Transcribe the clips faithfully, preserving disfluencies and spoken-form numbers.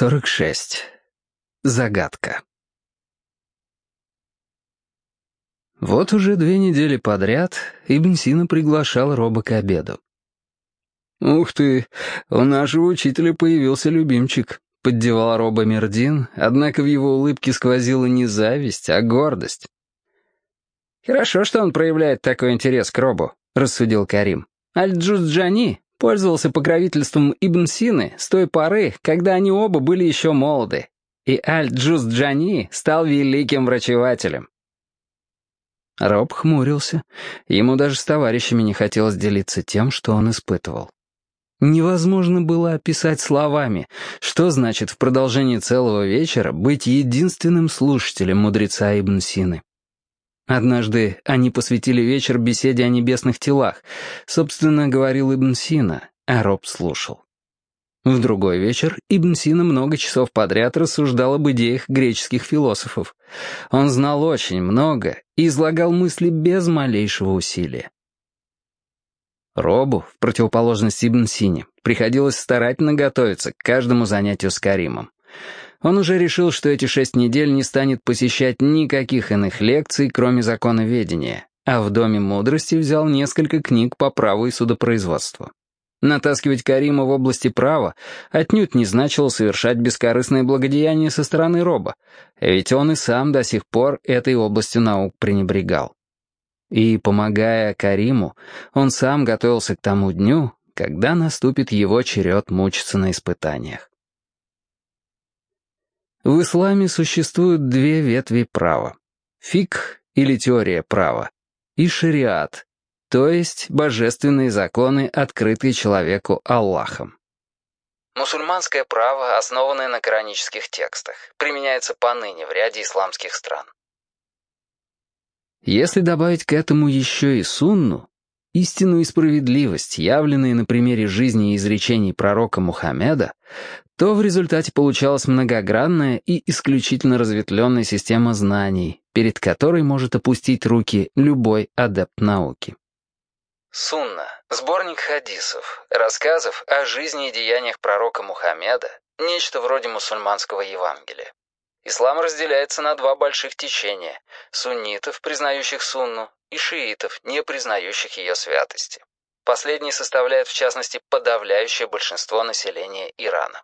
сорок шесть. Загадка. Вот уже две недели подряд Ибн Сина приглашал Роба к обеду. «Ух ты, у нашего учителя появился любимчик», — поддевал Роба Мердин, однако в его улыбке сквозила не зависть, а гордость. «Хорошо, что он проявляет такой интерес к Робу», — рассудил Карим. «Аль-Джуз-Джани пользовался покровительством Ибн Сины с той поры, когда они оба были еще молоды, и Аль-Джуз-Джани стал великим врачевателем». Роб хмурился. Ему даже с товарищами не хотелось делиться тем, что он испытывал. Невозможно было описать словами, что значит в продолжении целого вечера быть единственным слушателем мудреца Ибн Сины. Однажды они посвятили вечер беседе о небесных телах. Собственно, говорил Ибн Сина, а Роб слушал. В другой вечер Ибн Сина много часов подряд рассуждал об идеях греческих философов. Он знал очень много и излагал мысли без малейшего усилия. Робу, в противоположность Ибн Сине, приходилось старательно готовиться к каждому занятию с Каримом. Он уже решил, что эти шесть недель не станет посещать никаких иных лекций, кроме законоведения, а в Доме мудрости взял несколько книг по праву и судопроизводству. Натаскивать Карима в области права отнюдь не значило совершать бескорыстное благодеяние со стороны Роба, ведь он и сам до сих пор этой областью наук пренебрегал. И, помогая Кариму, он сам готовился к тому дню, когда наступит его черед мучиться на испытаниях. В исламе существуют две ветви права: фикх или теория права и шариат, то есть божественные законы, открытые человеку Аллахом. Мусульманское право, основанное на коранических текстах, применяется поныне в ряде исламских стран. Если добавить к этому еще и сунну, истину и справедливость, явленные на примере жизни и изречений пророка Мухаммеда, то в результате получалась многогранная и исключительно разветвленная система знаний, перед которой может опустить руки любой адепт науки. Сунна — сборник хадисов, рассказов о жизни и деяниях пророка Мухаммеда, нечто вроде мусульманского Евангелия. Ислам разделяется на два больших течения — суннитов, признающих сунну, и шиитов, не признающих ее святости. Последний составляет, в частности, подавляющее большинство населения Ирана.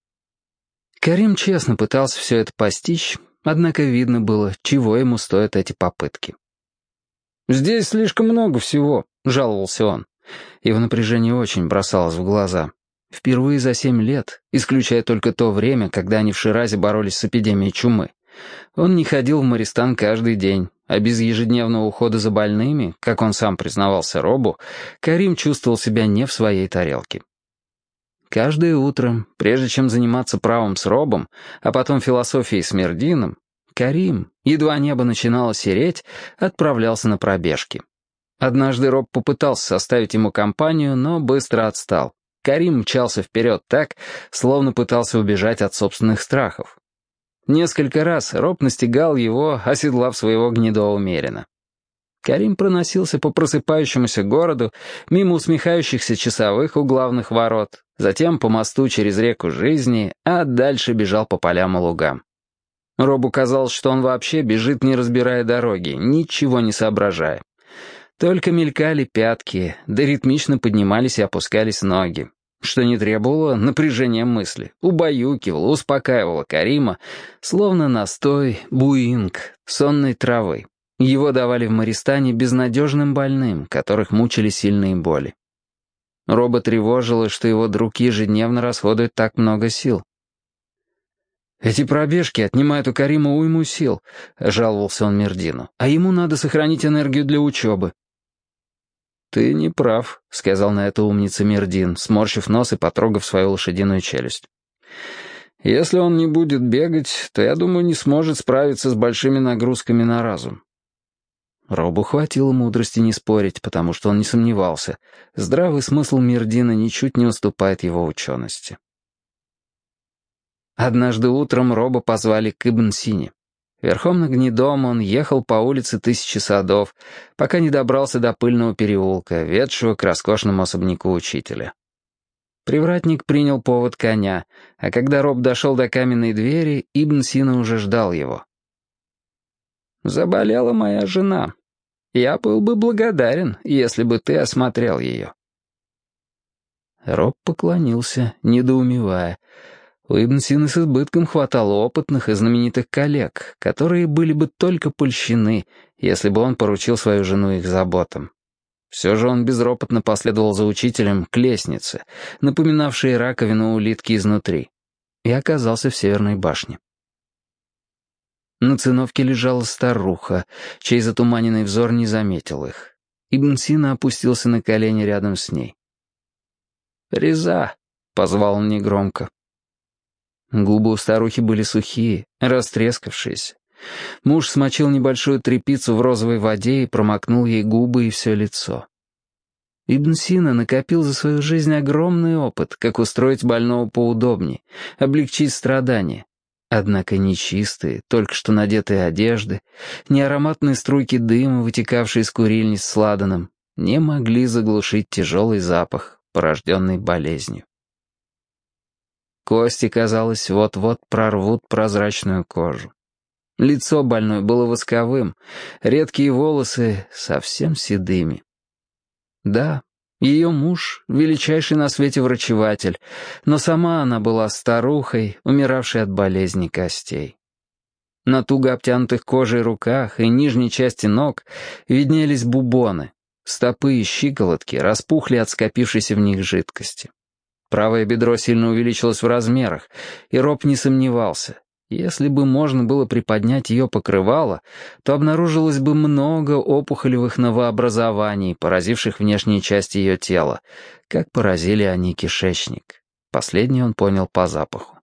Карим честно пытался все это постичь, однако видно было, чего ему стоят эти попытки. «Здесь слишком много всего», — жаловался он. Его напряжение очень бросалось в глаза. Впервые за семь лет, исключая только то время, когда они в Ширазе боролись с эпидемией чумы, он не ходил в Мористан каждый день, а без ежедневного ухода за больными, как он сам признавался Робу, Карим чувствовал себя не в своей тарелке. Каждое утро, прежде чем заниматься правом с Робом, а потом философией с Мердином, Карим, едва небо начинало сереть, отправлялся на пробежки. Однажды Роб попытался составить ему компанию, но быстро отстал. Карим мчался вперед так, словно пытался убежать от собственных страхов. Несколько раз Роб настигал его, оседлав своего гнедого мерина. Карим проносился по просыпающемуся городу, мимо усмехающихся часовых у главных ворот, затем по мосту через реку жизни, а дальше бежал по полям и лугам. Робу казалось, что он вообще бежит, не разбирая дороги, ничего не соображая. Только мелькали пятки, да ритмично поднимались и опускались ноги, что не требовало напряжения мысли, убаюкивало, успокаивало Карима, словно настой буинг, сонной травы. Его давали в Мористане безнадежным больным, которых мучили сильные боли. Роба тревожило, что его друг ежедневно расходует так много сил. «Эти пробежки отнимают у Карима уйму сил», — жаловался он Мердину, «а ему надо сохранить энергию для учебы». «Ты не прав», — сказал на это умница Мердин, сморщив нос и потрогав свою лошадиную челюсть. «Если он не будет бегать, то, я думаю, не сможет справиться с большими нагрузками на разум». Робу хватило мудрости не спорить, потому что он не сомневался. Здравый смысл Мердина ничуть не уступает его учености. Однажды утром Роба позвали к Ибн Сине. Верхом на гнедом он ехал по улице Тысячи садов, пока не добрался до пыльного переулка, ведшего к роскошному особняку учителя. Привратник принял повод коня, а когда Роб дошел до каменной двери, Ибн Сина уже ждал его. «Заболела моя жена. Я был бы благодарен, если бы ты осмотрел ее». Роб поклонился, недоумевая. У Ибн Сины с избытком хватало опытных и знаменитых коллег, которые были бы только польщены, если бы он поручил свою жену их заботам. Все же он безропотно последовал за учителем к лестнице, напоминавшей раковину улитки изнутри, и оказался в северной башне. На циновке лежала старуха, чей затуманенный взор не заметил их. Ибн Сина опустился на колени рядом с ней. «Реза!» — позвал он негромко. Губы у старухи были сухие, растрескавшиеся. Муж смочил небольшую тряпицу в розовой воде и промокнул ей губы и все лицо. Ибн Сина накопил за свою жизнь огромный опыт, как устроить больного поудобнее, облегчить страдания. Однако ни чистые, только что надетые одежды, ни ароматные струйки дыма, вытекавшие из курильниц с ладаном, не могли заглушить тяжелый запах, порожденный болезнью. Кости, казалось, вот-вот прорвут прозрачную кожу. Лицо больной было восковым, редкие волосы совсем седыми. Да, ее муж — величайший на свете врачеватель, но сама она была старухой, умиравшей от болезни костей. На туго обтянутых кожей руках и нижней части ног виднелись бубоны, стопы и щиколотки распухли от скопившейся в них жидкости. Правое бедро сильно увеличилось в размерах, и Роб не сомневался. Если бы можно было приподнять ее покрывало, то обнаружилось бы много опухолевых новообразований, поразивших внешние части ее тела, как поразили они кишечник. Последний он понял по запаху.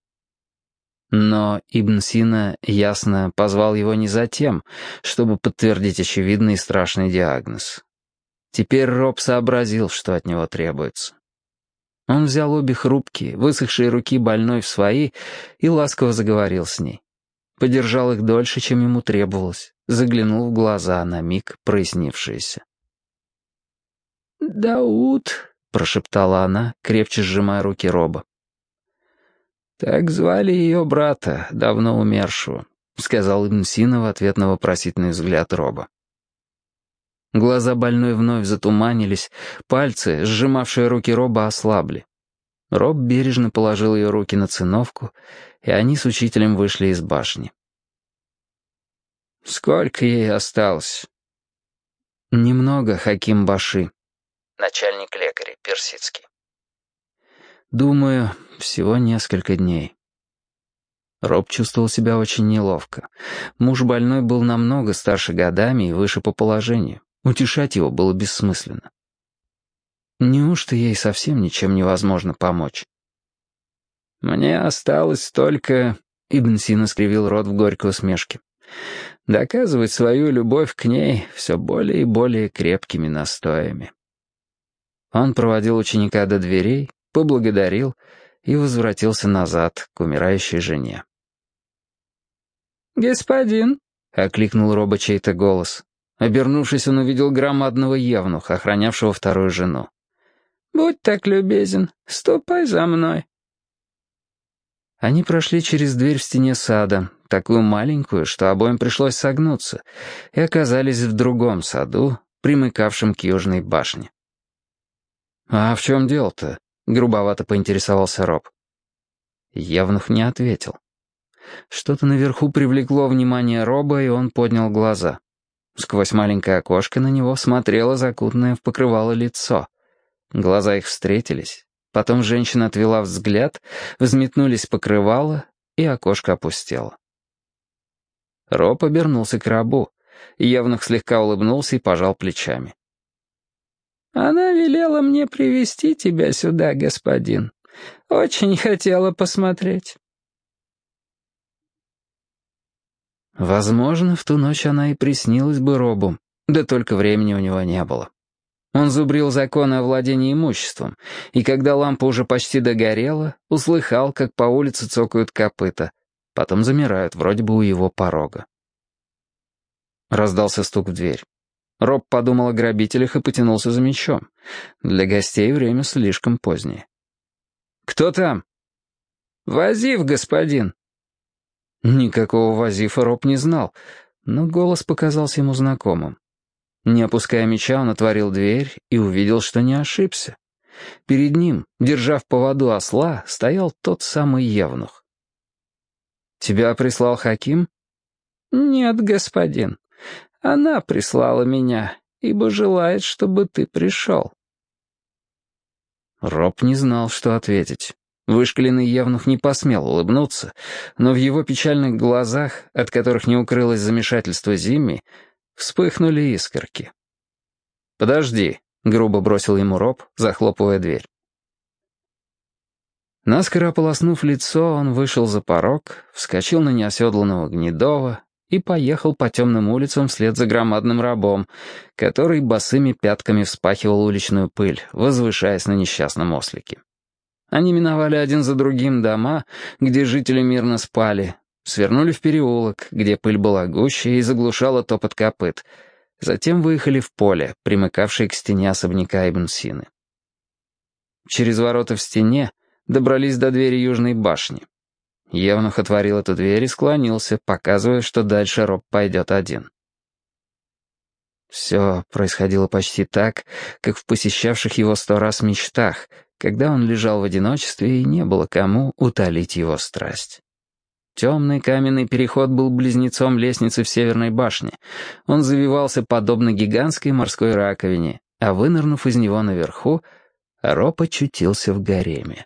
Но Ибн Сина ясно позвал его не за тем, чтобы подтвердить очевидный и страшный диагноз. Теперь Роб сообразил, что от него требуется. Он взял обе хрупкие, высохшие руки больной в свои и ласково заговорил с ней. Подержал их дольше, чем ему требовалось, заглянул в глаза, на миг прояснившиеся. «Дауд», — прошептала она, крепче сжимая руки Роба. «Так звали ее брата, давно умершего», — сказал Ибн Сина в ответ на вопросительный взгляд Роба. Глаза больной вновь затуманились, пальцы, сжимавшие руки Роба, ослабли. Роб бережно положил ее руки на циновку, и они с учителем вышли из башни. «Сколько ей осталось?» «Немного, Хаким Баши». Начальник лекаря, персидский. «Думаю, всего несколько дней». Роб чувствовал себя очень неловко. Муж больной был намного старше годами и выше по положению. Утешать его было бессмысленно. Неужто ей совсем ничем невозможно помочь? «Мне осталось только...» — Ибн Сина скривил рот в горькой усмешке. «Доказывать свою любовь к ней все более и более крепкими настоями». Он проводил ученика до дверей, поблагодарил и возвратился назад к умирающей жене. «Господин!» — окликнул Роба чей-то голос. Обернувшись, он увидел громадного евнуха, охранявшего вторую жену. «Будь так любезен, ступай за мной». Они прошли через дверь в стене сада, такую маленькую, что обоим пришлось согнуться, и оказались в другом саду, примыкавшем к южной башне. «А в чем дело-то?» — грубовато поинтересовался Роб. Евнух не ответил. Что-то наверху привлекло внимание Роба, и он поднял глаза. Сквозь маленькое окошко на него смотрело закутанное в покрывало лицо. Глаза их встретились. Потом женщина отвела взгляд, взметнулись покрывало, и окошко опустело. Роб обернулся к рабу. Евнух слегка улыбнулся и пожал плечами. «Она велела мне привести тебя сюда, господин. Очень хотела посмотреть». Возможно, в ту ночь она и приснилась бы Робу, да только времени у него не было. Он зубрил законы о владении имуществом, и когда лампа уже почти догорела, услыхал, как по улице цокают копыта, потом замирают вроде бы у его порога. Раздался стук в дверь. Роб подумал о грабителях и потянулся за мечом. Для гостей время слишком позднее. «Кто там?» «Вазиф, господин». Никакого Вазифа Роб не знал, но голос показался ему знакомым. Не опуская меча, он отворил дверь и увидел, что не ошибся. Перед ним, держа в поводу осла, стоял тот самый евнух. «Тебя прислал Хаким?» «Нет, господин. Она прислала меня, ибо желает, чтобы ты пришел». Роб не знал, что ответить. Вышкаленный евнух не посмел улыбнуться, но в его печальных глазах, от которых не укрылось замешательство Зимми, вспыхнули искорки. «Подожди», — грубо бросил ему Роб, захлопывая дверь. Наскоро ополоснув лицо, он вышел за порог, вскочил на неоседланного Гнедова и поехал по темным улицам вслед за громадным рабом, который босыми пятками вспахивал уличную пыль, возвышаясь на несчастном ослике. Они миновали один за другим дома, где жители мирно спали, свернули в переулок, где пыль была гуще и заглушала топот копыт, затем выехали в поле, примыкавшее к стене особняка Ибн Сины. Через ворота в стене добрались до двери южной башни. Евнух отворил эту дверь и склонился, показывая, что дальше Роб пойдет один. Все происходило почти так, как в посещавших его сто раз мечтах, когда он лежал в одиночестве и не было кому утолить его страсть. Темный каменный переход был близнецом лестницы в северной башне. Он завивался подобно гигантской морской раковине, а вынырнув из него наверху, Роб очутился в гареме.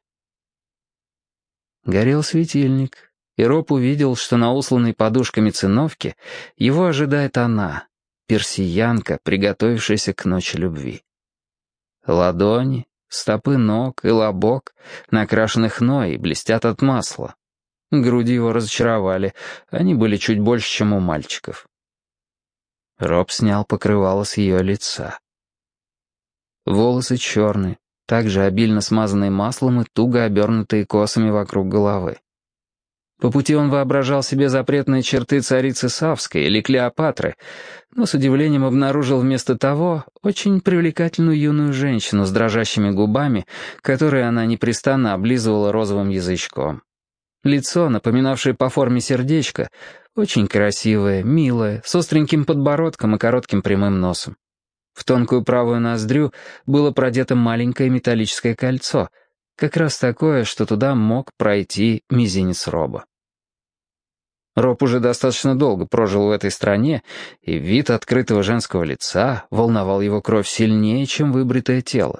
Горел светильник, и Роб увидел, что на усланной подушками циновке его ожидает она, персиянка, приготовившаяся к ночи любви. Ладони, стопы ног и лобок, накрашены хной, блестят от масла. Груди его разочаровали, они были чуть больше, чем у мальчиков. Роб снял покрывало с ее лица. Волосы черные, также обильно смазанные маслом и туго обернутые косами вокруг головы. По пути он воображал себе запретные черты царицы Савской или Клеопатры, но с удивлением обнаружил вместо того очень привлекательную юную женщину с дрожащими губами, которые она непрестанно облизывала розовым язычком. Лицо, напоминавшее по форме сердечко, очень красивое, милое, с остреньким подбородком и коротким прямым носом. В тонкую правую ноздрю было продето маленькое металлическое кольцо, как раз такое, что туда мог пройти мизинец Роба. Роб уже достаточно долго прожил в этой стране, и вид открытого женского лица волновал его кровь сильнее, чем выбритое тело.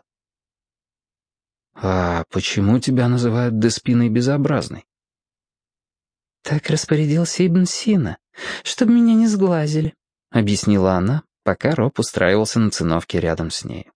«А почему тебя называют Деспиной Безобразной?» «Так распорядился Ибн Сина, чтобы меня не сглазили», — объяснила она, пока Роб устраивался на циновке рядом с ней.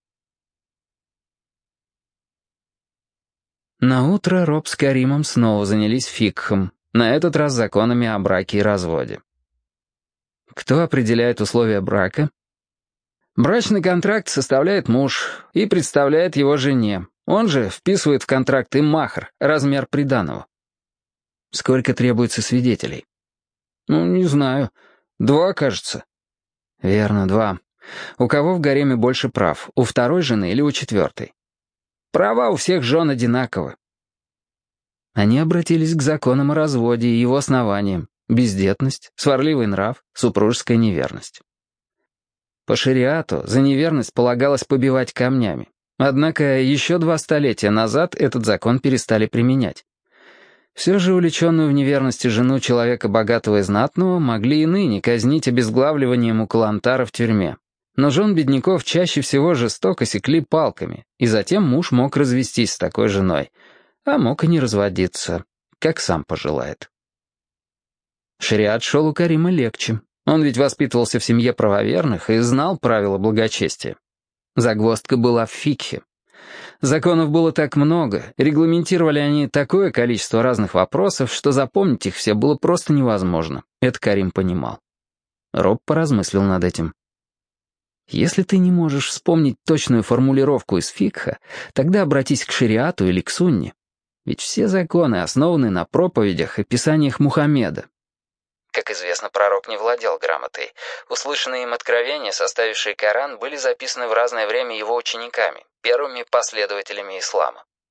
Наутро Роб с Каримом снова занялись фикхом, на этот раз законами о браке и разводе. Кто определяет условия брака? Брачный контракт составляет муж и представляет его жене. Он же вписывает в контракт и махр, размер приданого. Сколько требуется свидетелей? Ну, не знаю. Два, кажется. Верно, два. У кого в гареме больше прав, у второй жены или у четвертой? Права у всех жен одинаковы. Они обратились к законам о разводе и его основаниям: бездетность, сварливый нрав, супружеская неверность. По шариату за неверность полагалось побивать камнями. Однако еще два столетия назад этот закон перестали применять. Все же увлеченную в неверности жену человека богатого и знатного могли и ныне казнить обезглавливанием у калантара в тюрьме. Но жен бедняков чаще всего жестоко секли палками, и затем муж мог развестись с такой женой, а мог и не разводиться, как сам пожелает. Шариат шел у Карима легче. Он ведь воспитывался в семье правоверных и знал правила благочестия. Загвоздка была в фикхе. Законов было так много, регламентировали они такое количество разных вопросов, что запомнить их все было просто невозможно. Это Карим понимал. Роб поразмыслил над этим. Если ты не можешь вспомнить точную формулировку из фикха, тогда обратись к шариату или к сунне. Ведь все законы основаны на проповедях и писаниях Мухаммеда. Как известно, пророк не владел грамотой. Услышанные им откровения, составившие Коран, были записаны в разное время его учениками, первыми последователями ислама.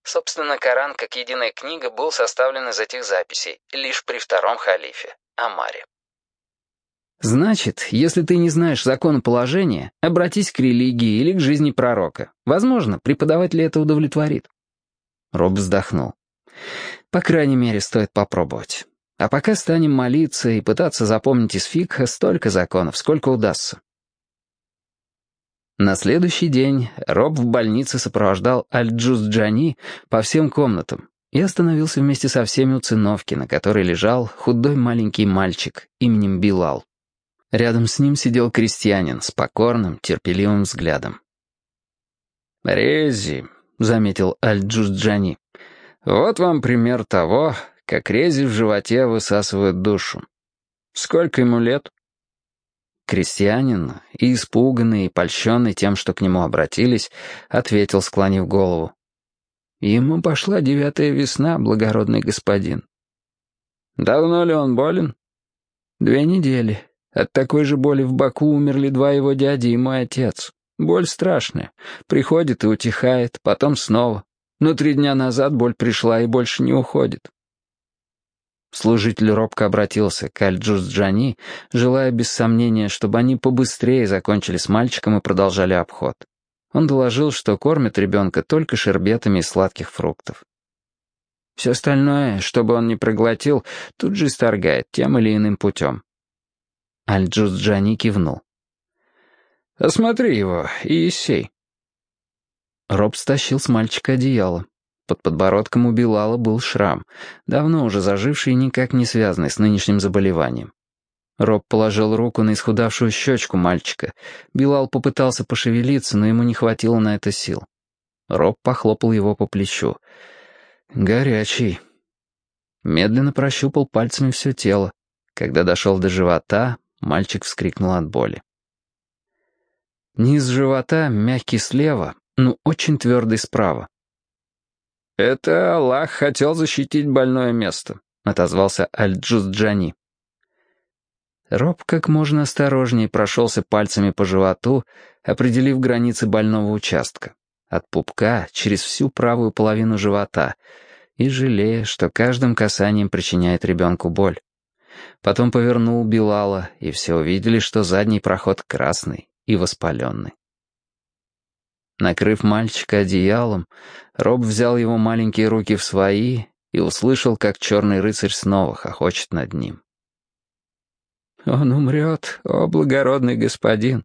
Собственно, Коран, как единая книга, был составлен из этих записей лишь при втором халифе, Омаре. Значит, если ты не знаешь законоположения, обратись к религии или к жизни пророка. Возможно, преподавателя это удовлетворит. Роб вздохнул. По крайней мере, стоит попробовать. А пока станем молиться и пытаться запомнить из фикха столько законов, сколько удастся. На следующий день Роб в больнице сопровождал Аль-Джузджани по всем комнатам и остановился вместе со всеми у циновки, на которой лежал худой маленький мальчик именем Билал. Рядом с ним сидел крестьянин с покорным, терпеливым взглядом. «Рези», — заметил Аль-Джузджани, — «вот вам пример того, как рези в животе высасывают душу. Сколько ему лет?» Крестьянин, и испуганный, и польщенный тем, что к нему обратились, ответил, склонив голову. «Ему пошла девятая весна, благородный господин». «Давно ли он болен?» «Две недели. От такой же боли в боку умерли два его дяди и мой отец. Боль страшная. Приходит и утихает, потом снова. Но три дня назад боль пришла и больше не уходит». Служитель робко обратился к Аль-Джузджани, желая без сомнения, чтобы они побыстрее закончили с мальчиком и продолжали обход. Он доложил, что кормят ребенка только шербетами из сладких фруктов. Все остальное, чтобы он не проглотил, тут же исторгает тем или иным путем. Аль-Джузджани кивнул. «Осмотри его, Иисей». Роб стащил с мальчика одеяло. Под подбородком у Билала был шрам, давно уже заживший и никак не связанный с нынешним заболеванием. Роб положил руку на исхудавшую щечку мальчика. Билал попытался пошевелиться, но ему не хватило на это сил. Роб похлопал его по плечу. «Горячий». Медленно прощупал пальцами все тело. Когда дошел до живота, мальчик вскрикнул от боли. Низ живота мягкий слева, но очень твердый справа. «Это Аллах хотел защитить больное место», — отозвался Аль-Джузджани. Роб как можно осторожнее прошелся пальцами по животу, определив границы больного участка, от пупка через всю правую половину живота, и жалея, что каждым касанием причиняет ребенку боль. Потом повернул Билала, и все увидели, что задний проход красный и воспаленный. Накрыв мальчика одеялом, Роб взял его маленькие руки в свои и услышал, как черный рыцарь снова хохочет над ним. «Он умрет, о благородный господин!»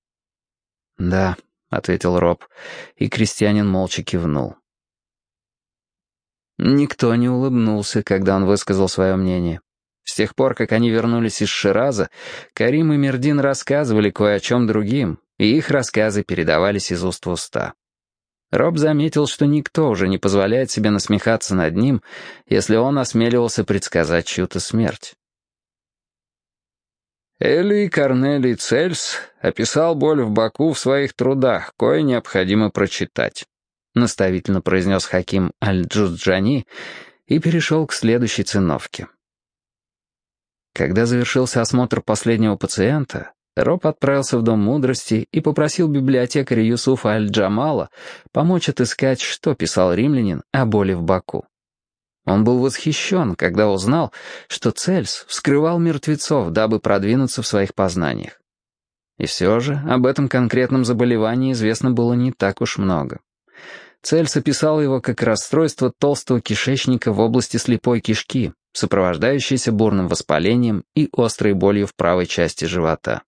«Да», — ответил Роб, и крестьянин молча кивнул. Никто не улыбнулся, когда он высказал свое мнение. С тех пор, как они вернулись из Шираза, Карим и Мердин рассказывали кое о чем другим, и их рассказы передавались из уст в уста. Роб заметил, что никто уже не позволяет себе насмехаться над ним, если он осмеливался предсказать чью-то смерть. Эли Корнелий Цельс описал боль в боку в своих трудах, кое необходимо прочитать, наставительно произнес Хаким Аль-Джузджани и перешел к следующей циновке. Когда завершился осмотр последнего пациента, Роб отправился в Дом мудрости и попросил библиотекаря Юсуфа Аль-Джамала помочь отыскать, что писал римлянин о боли в боку. Он был восхищен, когда узнал, что Цельс вскрывал мертвецов, дабы продвинуться в своих познаниях. И все же об этом конкретном заболевании известно было не так уж много. Цельс описал его как расстройство толстого кишечника в области слепой кишки, сопровождающееся бурным воспалением и острой болью в правой части живота.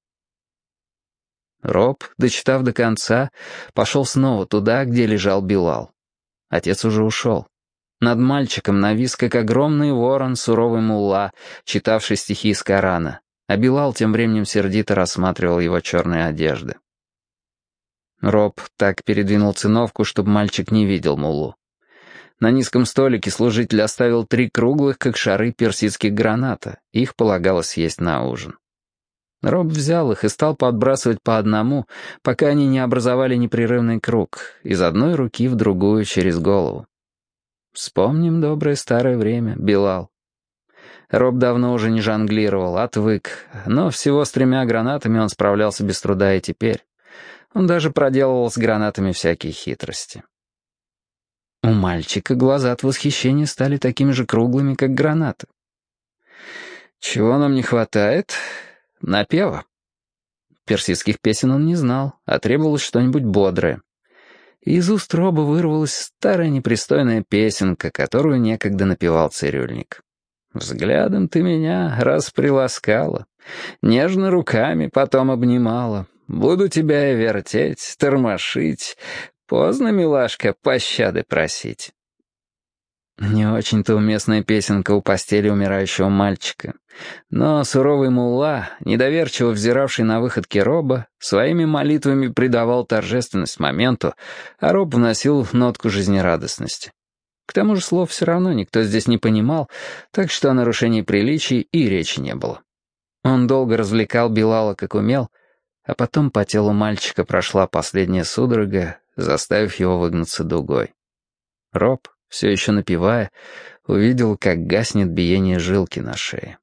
Роб, дочитав до конца, пошел снова туда, где лежал Билал. Отец уже ушел. Над мальчиком навис, как огромный ворон, суровый мулла, читавший стихи из Корана, а Билал тем временем сердито рассматривал его черные одежды. Роб так передвинул циновку, чтобы мальчик не видел муллу. На низком столике служитель оставил три круглых, как шары, персидских граната. Их полагалось съесть на ужин. Роб взял их и стал подбрасывать по одному, пока они не образовали непрерывный круг, из одной руки в другую через голову. Вспомним доброе старое время, Билал. Роб давно уже не жонглировал, отвык, но всего с тремя гранатами он справлялся без труда и теперь. Он даже проделывал с гранатами всякие хитрости. У мальчика глаза от восхищения стали такими же круглыми, как гранаты. «Чего нам не хватает? Напева». Персидских песен он не знал, а требовалось что-нибудь бодрое. И из уст Роба вырвалась старая непристойная песенка, которую некогда напевал цирюльник. «Взглядом ты меня раз приласкала, нежно руками потом обнимала. Буду тебя и вертеть, тормошить, поздно, милашка, пощады просить». Не очень-то уместная песенка у постели умирающего мальчика. Но суровый мулла, недоверчиво взиравший на выходки Роба, своими молитвами придавал торжественность моменту, а Роб вносил нотку жизнерадостности. К тому же слов все равно никто здесь не понимал, так что о нарушении приличий и речи не было. Он долго развлекал Билала как умел, а потом по телу мальчика прошла последняя судорога, заставив его выгнуться дугой. Роб, все еще напевая, увидел, как гаснет биение жилки на шее.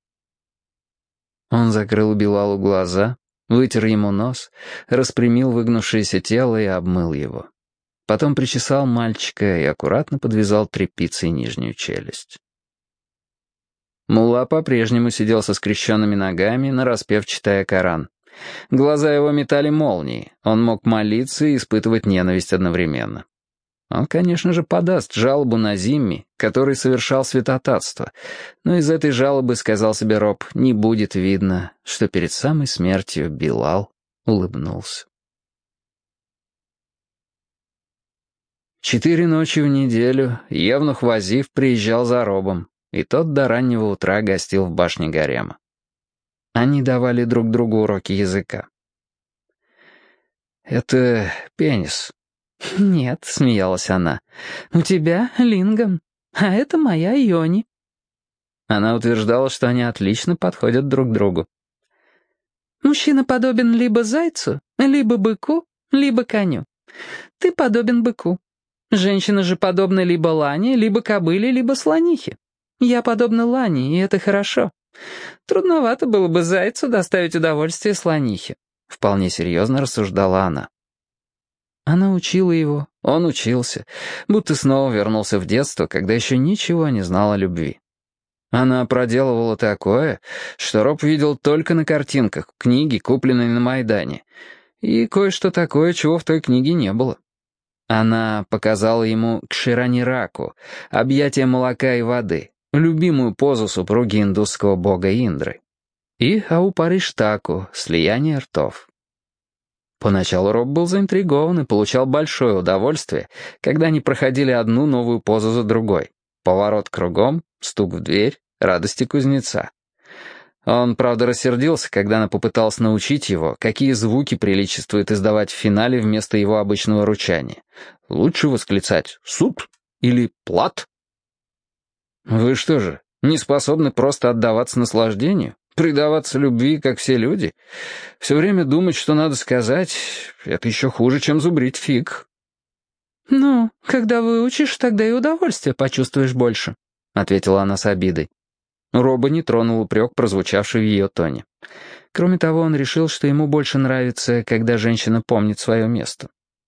Он закрыл Билалу глаза, вытер ему нос, распрямил выгнувшееся тело и обмыл его. Потом причесал мальчика и аккуратно подвязал тряпицей нижнюю челюсть. Мулла по-прежнему сидел со скрещенными ногами, нараспев читая Коран. Глаза его метали молнии, он мог молиться и испытывать ненависть одновременно. Он, конечно же, подаст жалобу на Зимми, который совершал святотатство, но из этой жалобы, сказал себе Роб, не будет видно, что перед самой смертью Билал улыбнулся. Четыре ночи в неделю евнух Вазиф приезжал за Робом, и тот до раннего утра гостил в башне гарема. Они давали друг другу уроки языка. «Это пенис». «Нет», — смеялась она, — «у тебя лингам, а это моя йони». Она утверждала, что они отлично подходят друг другу. «Мужчина подобен либо зайцу, либо быку, либо коню. Ты подобен быку. Женщина же подобна либо лане, либо кобыле, либо слонихе. Я подобна лане, и это хорошо. Трудновато было бы зайцу доставить удовольствие слонихе», — вполне серьезно рассуждала она. Она учила его, он учился, будто снова вернулся в детство, когда еще ничего не знал о любви. Она проделывала такое, что Роб видел только на картинках, в книге, купленной на Майдане, и кое-что такое, чего в той книге не было. Она показала ему кширанираку, объятие молока и воды, любимую позу супруги индусского бога Индры, и аупариштаку, слияние ртов. Поначалу Роб был заинтригован и получал большое удовольствие, когда они проходили одну новую позу за другой. Поворот кругом, стук в дверь, радости кузнеца. Он, правда, рассердился, когда она попыталась научить его, какие звуки приличествует издавать в финале вместо его обычного ручания. Лучше восклицать «суд» или «плат». «Вы что же, не способны просто отдаваться наслаждению? Предаваться любви, как все люди? Все время думать, что надо сказать, это еще хуже, чем зубрить фиг». «Ну, когда выучишь, тогда и удовольствие почувствуешь больше», — ответила она с обидой. Роба не тронул упрек, прозвучавший в ее тоне. Кроме того, он решил, что ему больше нравится, когда женщина помнит свое место.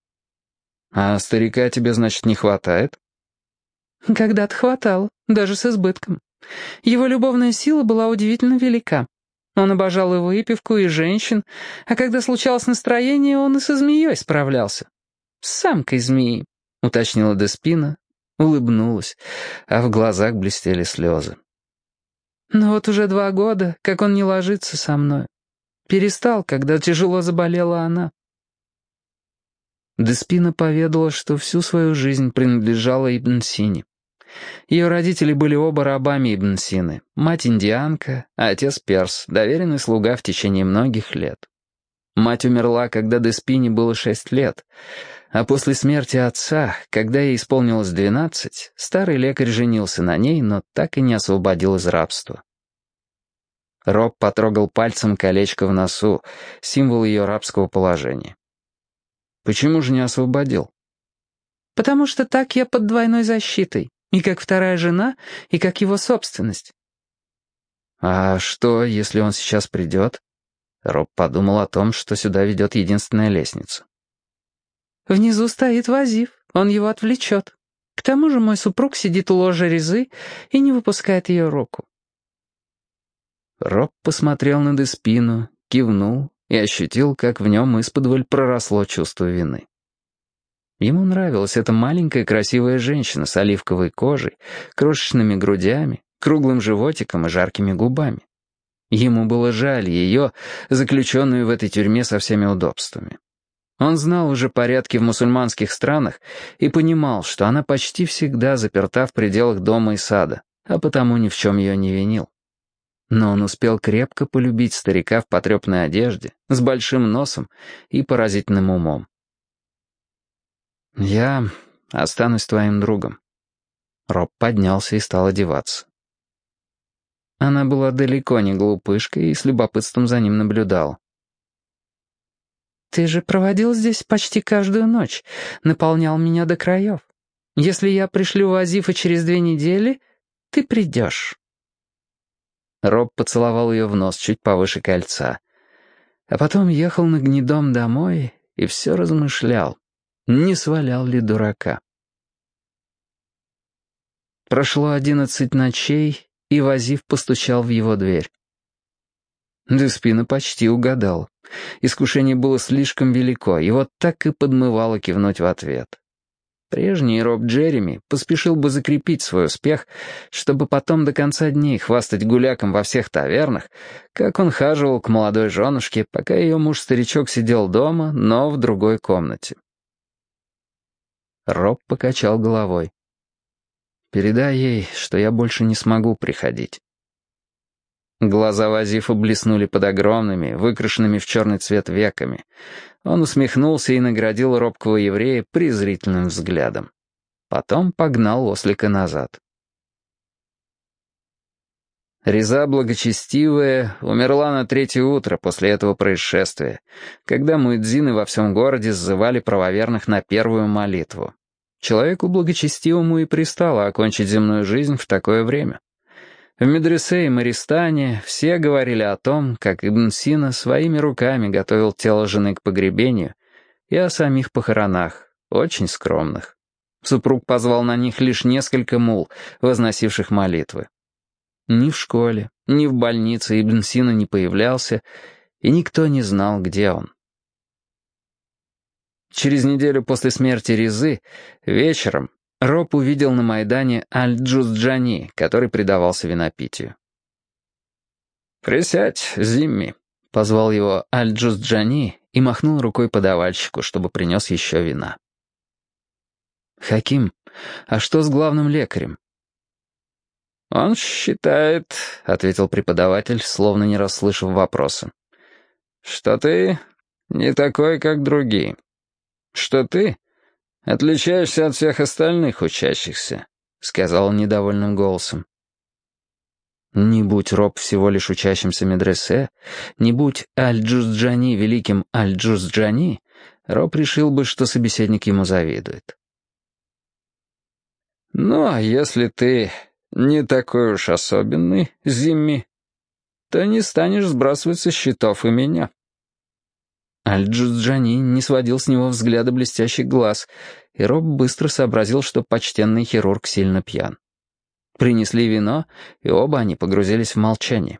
«А старика тебе, значит, не хватает?» «Когда-то хватало, даже с избытком. Его любовная сила была удивительно велика. Он обожал и выпивку, и женщин, а когда случалось настроение, он и со змеей справлялся. С самкой змеи», — уточнила Деспина, улыбнулась, а в глазах блестели слезы. «Но вот уже два года, как он не ложится со мной. Перестал, когда тяжело заболела она». Деспина поведала, что всю свою жизнь принадлежала Ибн Сине. Ее родители были оба рабами Ибн Сины, мать индианка, а отец перс, доверенный слуга в течение многих лет. Мать умерла, когда Деспине было шесть лет, а после смерти отца, когда ей исполнилось двенадцать, старый лекарь женился на ней, но так и не освободил из рабства. Роб потрогал пальцем колечко в носу, символ ее рабского положения. «Почему же не освободил?» «Потому что так я под двойной защитой, и как вторая жена, и как его собственность». «А что, если он сейчас придет?» Роб подумал о том, что сюда ведет единственная лестница. «Внизу стоит Вазиф, он его отвлечет». К тому же мой супруг сидит у ложа Резы и не выпускает ее руку». Роб посмотрел на Деспину, кивнул и ощутил, как в нем исподволь проросло чувство вины. Ему нравилась эта маленькая красивая женщина с оливковой кожей, крошечными грудями, круглым животиком и жаркими губами. Ему было жаль ее, заключенную в этой тюрьме со всеми удобствами. Он знал уже порядки в мусульманских странах и понимал, что она почти всегда заперта в пределах дома и сада, а потому ни в чем ее не винил. Но он успел крепко полюбить старика в потрепанной одежде, с большим носом и поразительным умом. «Я останусь твоим другом». Роб поднялся и стал одеваться. Она была далеко не глупышкой и с любопытством за ним наблюдала. «Ты же проводил здесь почти каждую ночь, наполнял меня до краев. Если я пришлю Вазифа через две недели, ты придешь». Роб поцеловал ее в нос чуть повыше кольца. А потом ехал на гнедом домой и все размышлял, не свалял ли дурака. Прошло одиннадцать ночей, и Вазиф постучал в его дверь. Деспина почти угадал. Искушение было слишком велико, его так и подмывало кивнуть в ответ. Прежний Роб Джереми поспешил бы закрепить свой успех, чтобы потом до конца дней хвастать гуляком во всех тавернах, как он хаживал к молодой женушке, пока ее муж-старичок сидел дома, но в другой комнате. Роб покачал головой. «Передай ей, что я больше не смогу приходить». Глаза Вазифа блеснули под огромными, выкрашенными в черный цвет веками. Он усмехнулся и наградил робкого еврея презрительным взглядом. Потом погнал ослика назад. Реза благочестивая умерла на третье утро после этого происшествия, когда муэдзины во всем городе сзывали правоверных на первую молитву. Человеку благочестивому и пристало окончить земную жизнь в такое время. В медресе и Маристане все говорили о том, как Ибн Сина своими руками готовил тело жены к погребению, и о самих похоронах, очень скромных. Супруг позвал на них лишь несколько мул, возносивших молитвы. Ни в школе, ни в больнице Ибн Сина не появлялся, и никто не знал, где он. Через неделю после смерти Резы, вечером, Роб увидел на Майдане Аль-Джузджани, который предавался винопитию. «Присядь, Зимми», — позвал его Аль-Джузджани и махнул рукой подавальщику, чтобы принес еще вина. «Хаким, а что с главным лекарем?» «Он считает», — ответил преподаватель, словно не расслышав вопроса, «что ты не такой, как другие, что ты отличаешься от всех остальных учащихся», — сказал он недовольным голосом. Не будь Роб всего лишь учащимся медресе, не будь Аль-Джузджани великим Аль-Джузджани, Роб решил бы, что собеседник ему завидует. «Ну, а если ты не такой уж особенный, Зимми, то не станешь сбрасывать со счетов и меня». Аль-Джузджани не сводил с него взгляда блестящих глаз, и Роб быстро сообразил, что почтенный хирург сильно пьян. Принесли вино, и оба они погрузились в молчание.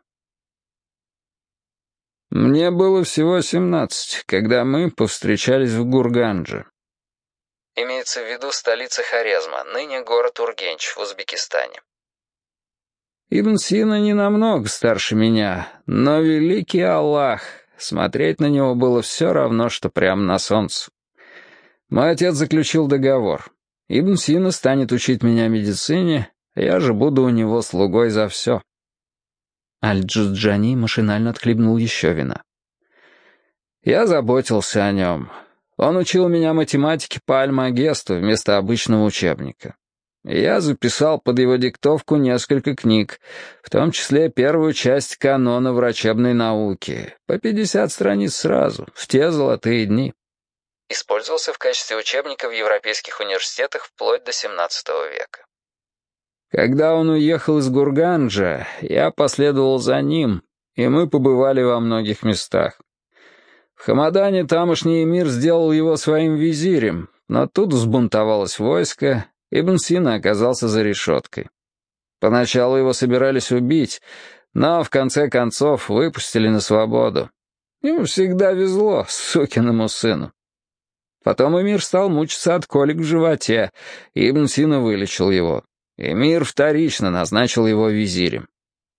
«Мне было всего семнадцать, когда мы повстречались в Гургандже». Имеется в виду столица Хорезма, ныне город Ургенч в Узбекистане. Ибн Сина не намного старше меня, но великий Аллах, смотреть на него было все равно, что прямо на солнце. Мой отец заключил договор. Ибн Сина станет учить меня медицине, я же буду у него слугой за все. Аль-Джузджани машинально отхлебнул еще вина. Я заботился о нем. Он учил меня математике по Альмагесту вместо обычного учебника. Я записал под его диктовку несколько книг, в том числе первую часть канона врачебной науки, по пятьдесят страниц сразу, в те золотые дни. Использовался в качестве учебника в европейских университетах вплоть до семнадцатого века. Когда он уехал из Гурганджа, я последовал за ним, и мы побывали во многих местах. В Хамадане тамошний эмир сделал его своим визирем, но тут взбунтовалось войско, Ибн Сина оказался за решеткой. Поначалу его собирались убить, но в конце концов выпустили на свободу. Ему всегда везло, сукиному сыну. Потом Эмир стал мучиться от колик в животе, и Ибн Сина вылечил его. Эмир вторично назначил его визирем.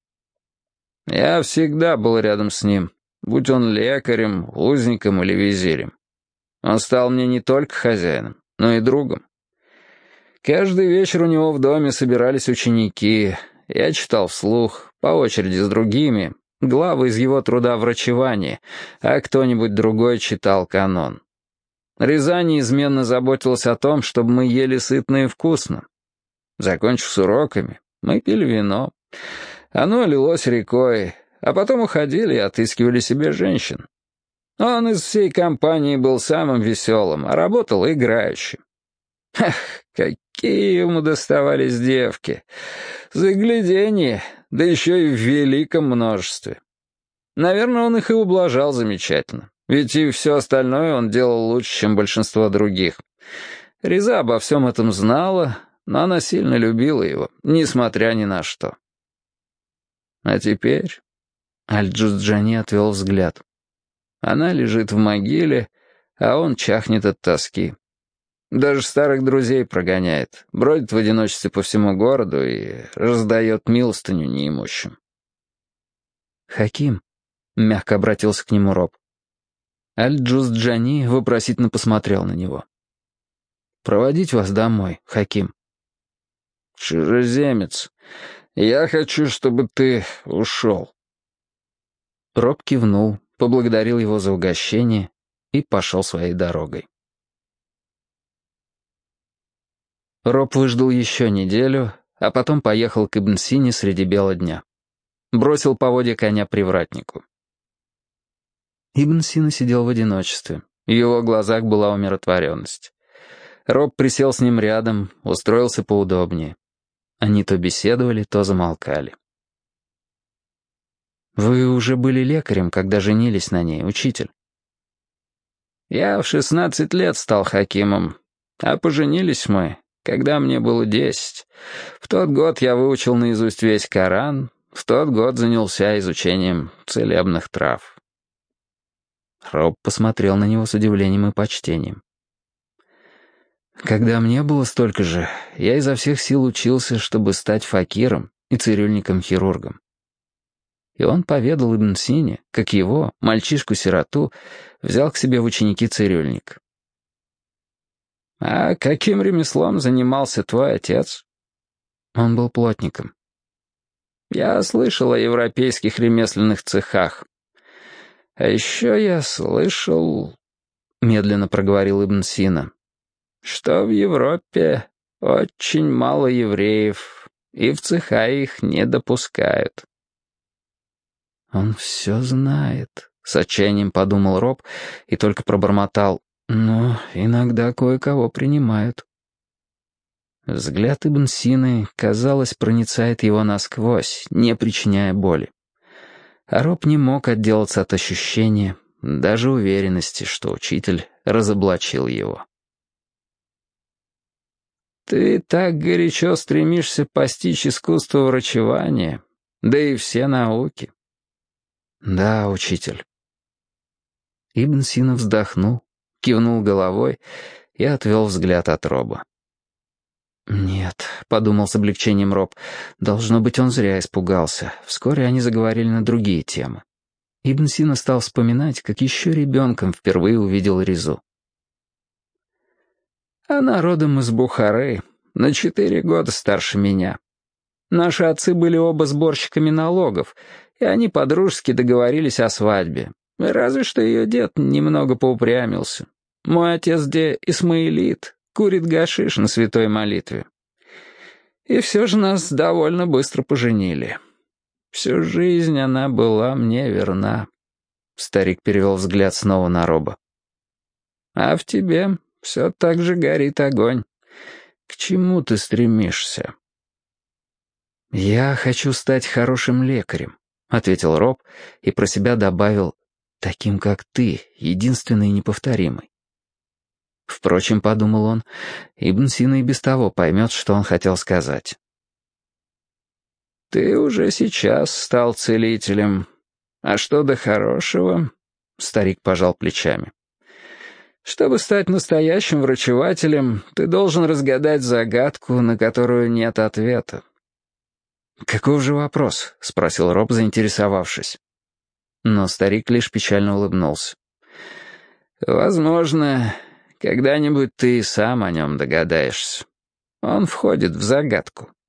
Я всегда был рядом с ним, будь он лекарем, узником или визирем. Он стал мне не только хозяином, но и другом. Каждый вечер у него в доме собирались ученики. Я читал вслух, по очереди с другими, главы из его труда врачевания, а кто-нибудь другой читал канон. Реза неизменно заботилась о том, чтобы мы ели сытно и вкусно. Закончив с уроками, мы пили вино. Оно лилось рекой, а потом уходили и отыскивали себе женщин. Он из всей компании был самым веселым, а работал играющим. Ах, какие ему доставались девки! Загляденье, да еще и в великом множестве. Наверное, он их и ублажал замечательно, ведь и все остальное он делал лучше, чем большинство других. Реза обо всем этом знала, но она сильно любила его, несмотря ни на что. А теперь Аль-Джузджани отвел взгляд. Она лежит в могиле, а он чахнет от тоски. Даже старых друзей прогоняет, бродит в одиночестве по всему городу и раздает милостыню неимущим. «Хаким», — мягко обратился к нему Роб. Аль-Джузджани вопросительно посмотрел на него. «Проводить вас домой, Хаким?» «Чужеземец, я хочу, чтобы ты ушел». Роб кивнул, поблагодарил его за угощение и пошел своей дорогой. Роб выждал еще неделю, а потом поехал к Ибн Сине среди бела дня. Бросил поводья коня привратнику. Ибн Сина сидел в одиночестве. В его глазах была умиротворенность. Роб присел с ним рядом, устроился поудобнее. Они то беседовали, то замолкали. «Вы уже были лекарем, когда женились на ней, учитель?» «Я в шестнадцать лет стал хакимом, а поженились мы, когда мне было десять. В тот год я выучил наизусть весь Коран, в тот год занялся изучением целебных трав». Роб посмотрел на него с удивлением и почтением. «Когда мне было столько же, я изо всех сил учился, чтобы стать факиром и цирюльником-хирургом». И он поведал Ибн Сине, как его, мальчишку-сироту, взял к себе в ученики цирюльник. «А каким ремеслом занимался твой отец?» Он был плотником. «Я слышал о европейских ремесленных цехах. А еще я слышал...» — медленно проговорил Ибн Сина, «что в Европе очень мало евреев, и в цеха их не допускают». «Он все знает», — с отчаянием подумал Роб и только пробормотал: «но иногда кое-кого принимают». Взгляд Ибн Сины, казалось, проницает его насквозь, не причиняя боли. А Роб не мог отделаться от ощущения, даже уверенности, что учитель разоблачил его. «Ты так горячо стремишься постичь искусство врачевания, да и все науки». «Да, учитель». Ибн Сина вздохнул, кивнул головой и отвел взгляд от Роба. «Нет», — подумал с облегчением Роб, — «должно быть, он зря испугался. Вскоре они заговорили на другие темы». Ибн Сина стал вспоминать, как еще ребенком впервые увидел Резу. «Она родом из Бухары, на четыре года старше меня. Наши отцы были оба сборщиками налогов, и они по-дружески договорились о свадьбе. Разве что ее дед немного поупрямился. Мой отец де Исмаилит, курит гашиш на святой молитве. И все же нас довольно быстро поженили. Всю жизнь она была мне верна». Старик перевел взгляд снова на Роба. «А в тебе все так же горит огонь. К чему ты стремишься?» «Я хочу стать хорошим лекарем», — ответил Роб и про себя добавил: «таким, как ты, единственный и неповторимый». Впрочем, подумал он, Ибн Сина и без того поймет, что он хотел сказать. «Ты уже сейчас стал целителем. А что до хорошего?» Старик пожал плечами. «Чтобы стать настоящим врачевателем, ты должен разгадать загадку, на которую нет ответа». «Каков же вопрос?» — спросил Роб, заинтересовавшись. Но старик лишь печально улыбнулся. «Возможно, когда-нибудь ты и сам о нем догадаешься. Он входит в загадку».